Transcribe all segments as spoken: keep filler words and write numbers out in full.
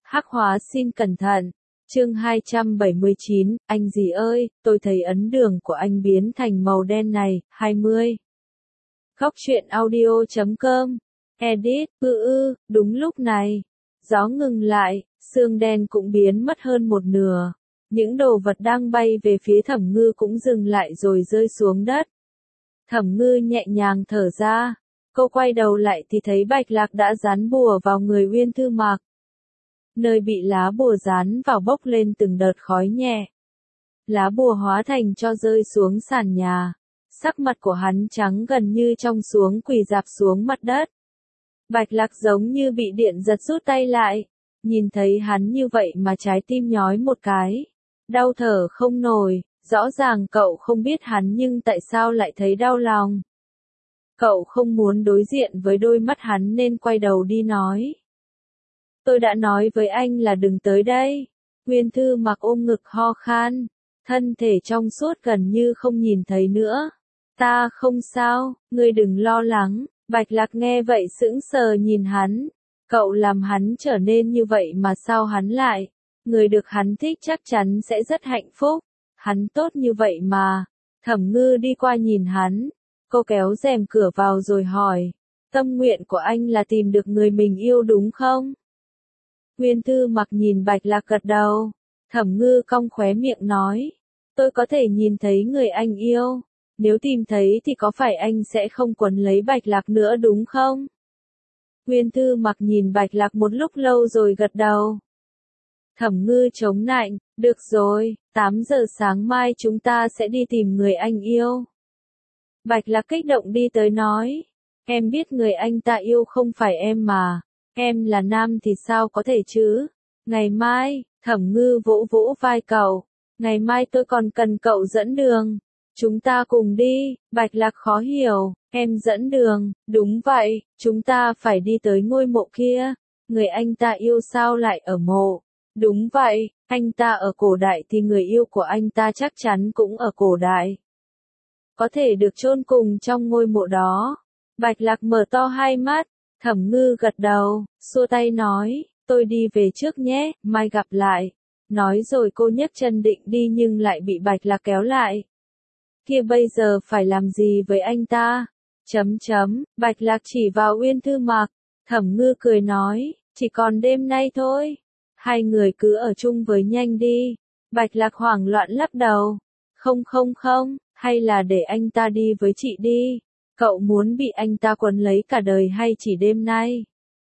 Hắc hóa xin cẩn thận. Chương hai trăm bảy mươi chín, anh gì ơi, tôi thấy ấn đường của anh biến thành màu đen này, hai mươi. Góc truyện audio chấm com. Edit, ư ư, đúng lúc này. Gió ngừng lại, sương đen cũng biến mất hơn một nửa. Những đồ vật đang bay về phía Thẩm Ngư cũng dừng lại rồi rơi xuống đất. Thẩm Ngư nhẹ nhàng thở ra. Cô quay đầu lại thì thấy Bạch Lạc đã dán bùa vào người Uyên Thư Mặc. Nơi bị lá bùa dán vào bốc lên từng đợt khói nhẹ. Lá bùa hóa thành tro rơi xuống sàn nhà. Sắc mặt của hắn trắng gần như trong xuống quỳ rạp xuống mặt đất. Bạch Lạc giống như bị điện giật rút tay lại. Nhìn thấy hắn như vậy mà trái tim nhói một cái. Đau thở không nổi, rõ ràng cậu không biết hắn nhưng tại sao lại thấy đau lòng. Cậu không muốn đối diện với đôi mắt hắn nên quay đầu đi nói. Tôi đã nói với anh là đừng tới đây. Uyên Thư Mặc ôm ngực ho khan. Thân thể trong suốt gần như không nhìn thấy nữa. Ta không sao, ngươi đừng lo lắng. Bạch Lạc nghe vậy sững sờ nhìn hắn. Cậu làm hắn trở nên như vậy mà sao hắn lại? Người được hắn thích chắc chắn sẽ rất hạnh phúc. Hắn tốt như vậy mà. Thẩm Ngư đi qua nhìn hắn. Cô kéo rèm cửa vào rồi hỏi. Tâm nguyện của anh là tìm được người mình yêu đúng không? Uyên Thư Mặc nhìn Bạch Lạc gật đầu. Thẩm Ngư cong khóe miệng nói. Tôi có thể nhìn thấy người anh yêu. Nếu tìm thấy thì có phải anh sẽ không quấn lấy Bạch Lạc nữa đúng không? Uyên Thư Mặc nhìn Bạch Lạc một lúc lâu rồi gật đầu. Thẩm Ngư chống nạnh. Được rồi, tám giờ sáng mai chúng ta sẽ đi tìm người anh yêu. Bạch Lạc kích động đi tới nói. Em biết người anh ta yêu không phải em mà. Em là nam thì sao có thể chứ? Ngày mai, Thẩm Ngư vỗ vỗ vai cậu. Ngày mai tôi còn cần cậu dẫn đường. Chúng ta cùng đi. Bạch Lạc khó hiểu. Em dẫn đường. Đúng vậy, chúng ta phải đi tới ngôi mộ kia. Người anh ta yêu sao lại ở mộ? Đúng vậy, anh ta ở cổ đại thì người yêu của anh ta chắc chắn cũng ở cổ đại. Có thể được chôn cùng trong ngôi mộ đó. Bạch Lạc mở to hai mắt. Thẩm Ngư gật đầu, xua tay nói, tôi đi về trước nhé, mai gặp lại. Nói rồi cô nhấc chân định đi nhưng lại bị Bạch Lạc kéo lại. Kia bây giờ phải làm gì với anh ta? Chấm chấm, Bạch Lạc chỉ vào Uyên Thư Mặc. Thẩm Ngư cười nói, chỉ còn đêm nay thôi. Hai người cứ ở chung với nhanh đi. Bạch Lạc hoảng loạn lắc đầu. Không không không, hay là để anh ta đi với chị đi. Cậu muốn bị anh ta quấn lấy cả đời hay chỉ đêm nay?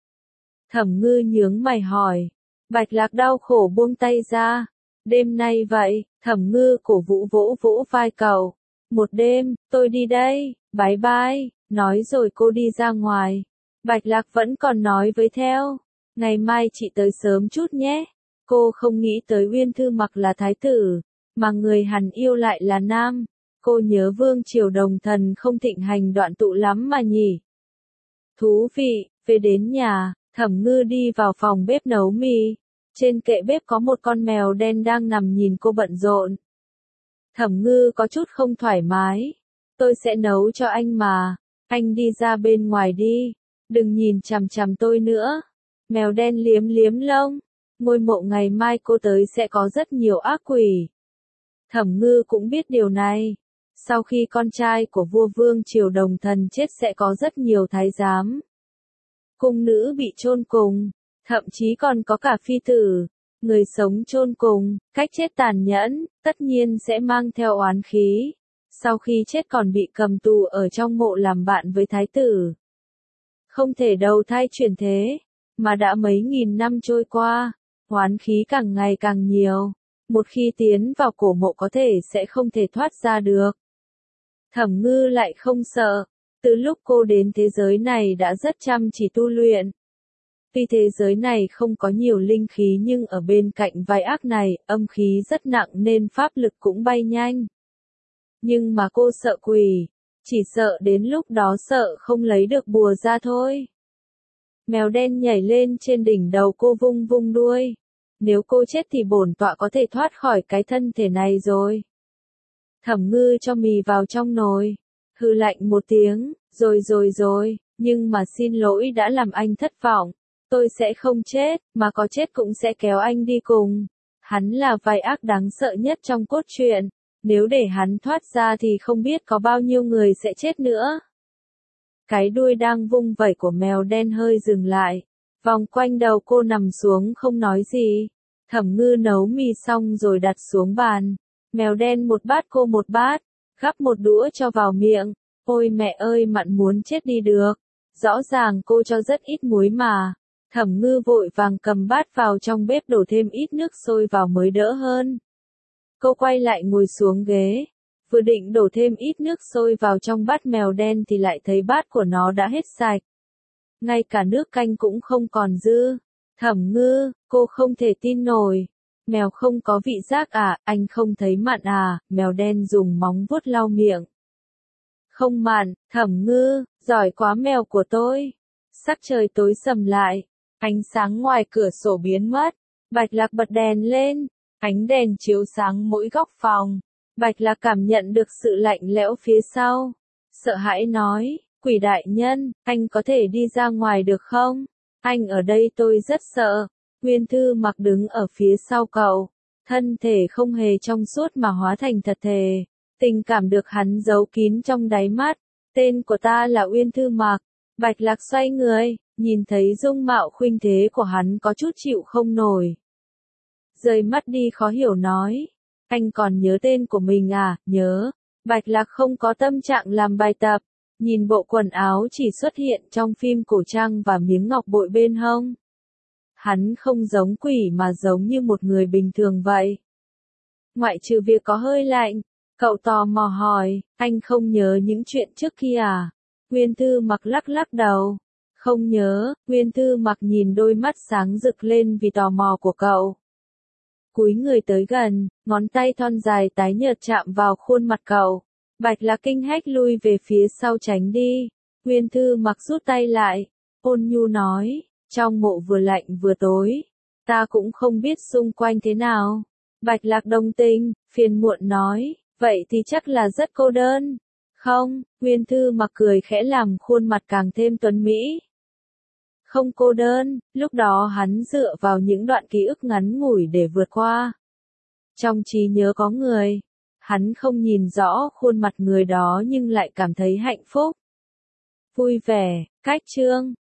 Thẩm Ngư nhướng mày hỏi. Bạch Lạc đau khổ buông tay ra. Đêm nay vậy, Thẩm Ngư cổ vũ vỗ vỗ vai cậu. Một đêm, tôi đi đây, bye bye, nói rồi cô đi ra ngoài. Bạch Lạc vẫn còn nói với theo. Ngày mai chị tới sớm chút nhé. Cô không nghĩ tới Uyên Thư Mặc là thái tử, mà người hắn yêu lại là nam. Cô nhớ vương triều Đồng Thần không thịnh hành đoạn tụ lắm mà nhỉ. Thú vị, về đến nhà, Thẩm Ngư đi vào phòng bếp nấu mì. Trên kệ bếp có một con mèo đen đang nằm nhìn cô bận rộn. Thẩm Ngư có chút không thoải mái. Tôi sẽ nấu cho anh mà. Anh đi ra bên ngoài đi. Đừng nhìn chằm chằm tôi nữa. Mèo đen liếm liếm lông. Ngôi mộ ngày mai cô tới sẽ có rất nhiều ác quỷ. Thẩm Ngư cũng biết điều này. Sau khi con trai của vua vương triều Đồng Thần chết sẽ có rất nhiều thái giám. Cung nữ bị chôn cùng. Thậm chí còn có cả phi tử. Người sống chôn cùng, cách chết tàn nhẫn, tất nhiên sẽ mang theo oán khí. Sau khi chết còn bị cầm tù ở trong mộ làm bạn với thái tử. Không thể đầu thai chuyển thế. Mà đã mấy nghìn năm trôi qua, oán khí càng ngày càng nhiều. Một khi tiến vào cổ mộ có thể sẽ không thể thoát ra được. Thẩm Ngư lại không sợ. Từ lúc cô đến thế giới này đã rất chăm chỉ tu luyện. Tuy thế giới này không có nhiều linh khí nhưng ở bên cạnh vai ác này, âm khí rất nặng nên pháp lực cũng bay nhanh. Nhưng mà cô sợ quỷ. Chỉ sợ đến lúc đó sợ không lấy được bùa ra thôi. Mèo đen nhảy lên trên đỉnh đầu cô vung vung đuôi. Nếu cô chết thì bổn tọa có thể thoát khỏi cái thân thể này rồi. Thẩm Ngư cho mì vào trong nồi. Hừ lạnh một tiếng, rồi rồi rồi, nhưng mà xin lỗi đã làm anh thất vọng. tôi sẽ không chết, mà có chết cũng sẽ kéo anh đi cùng. Hắn là vai ác đáng sợ nhất trong cốt truyện, nếu để hắn thoát ra thì không biết có bao nhiêu người sẽ chết nữa. Cái đuôi đang vung vẩy của mèo đen hơi dừng lại, vòng quanh đầu cô nằm xuống không nói gì. Thẩm Ngư nấu mì xong rồi đặt xuống bàn, mèo đen một bát cô một bát, gắp một đũa cho vào miệng. Ôi mẹ ơi, mặn muốn chết đi được, rõ ràng cô cho rất ít muối mà. Thẩm Ngư vội vàng cầm bát vào trong bếp đổ thêm ít nước sôi vào mới đỡ hơn. Cô quay lại ngồi xuống ghế, vừa định đổ thêm ít nước sôi vào trong bát mèo đen thì lại thấy bát của nó đã hết sạch. Ngay cả nước canh cũng không còn dư. Thẩm Ngư, cô không thể tin nổi. Mèo không có vị giác à, anh không thấy mặn à? Mèo đen dùng móng vuốt lau miệng. Không mặn, Thẩm Ngư, giỏi quá mèo của tôi. Sắc trời tối sầm lại, ánh sáng ngoài cửa sổ biến mất. Bạch Lạc bật đèn lên, ánh đèn chiếu sáng mỗi góc phòng. Bạch Lạc cảm nhận được sự lạnh lẽo phía sau. Sợ hãi nói, Quỷ đại nhân, anh có thể đi ra ngoài được không? Anh ở đây tôi rất sợ. Nguyên Thư Mặc đứng ở phía sau cậu, thân thể không hề trong suốt mà hóa thành thật thề. Tình cảm được hắn giấu kín trong đáy mắt. Tên của ta là Uyên Thư Mặc. Bạch Lạc xoay người, nhìn thấy dung mạo khuynh thế của hắn có chút chịu không nổi. Rời mắt đi khó hiểu nói, anh còn nhớ tên của mình à? Nhớ. Bạch Lạc không có tâm trạng làm bài tập, nhìn bộ quần áo chỉ xuất hiện trong phim cổ trang và miếng ngọc bội bên hông. Hắn không giống quỷ mà giống như một người bình thường vậy. Ngoại trừ việc có hơi lạnh, cậu tò mò hỏi, anh không nhớ những chuyện trước kia à? Nguyên Thư Mặc lắc lắc đầu. Không nhớ. Nguyên Thư Mặc nhìn đôi mắt sáng rực lên vì tò mò của cậu. Cúi người tới gần, ngón tay thon dài tái nhợt chạm vào khuôn mặt cậu. Bạch Lạc kinh hách lui về phía sau tránh đi. Nguyên Thư Mặc rút tay lại, ôn nhu nói, trong mộ vừa lạnh vừa tối, ta cũng không biết xung quanh thế nào. Bạch Lạc đồng tình, phiền muộn nói, vậy thì chắc là rất cô đơn. Không, Nguyên Thư Mặc cười khẽ làm khuôn mặt càng thêm tuấn mỹ. Không cô đơn, lúc đó hắn dựa vào những đoạn ký ức ngắn ngủi để vượt qua. Trong trí nhớ có người, hắn không nhìn rõ khuôn mặt người đó nhưng lại cảm thấy hạnh phúc. Vui vẻ, cách chương.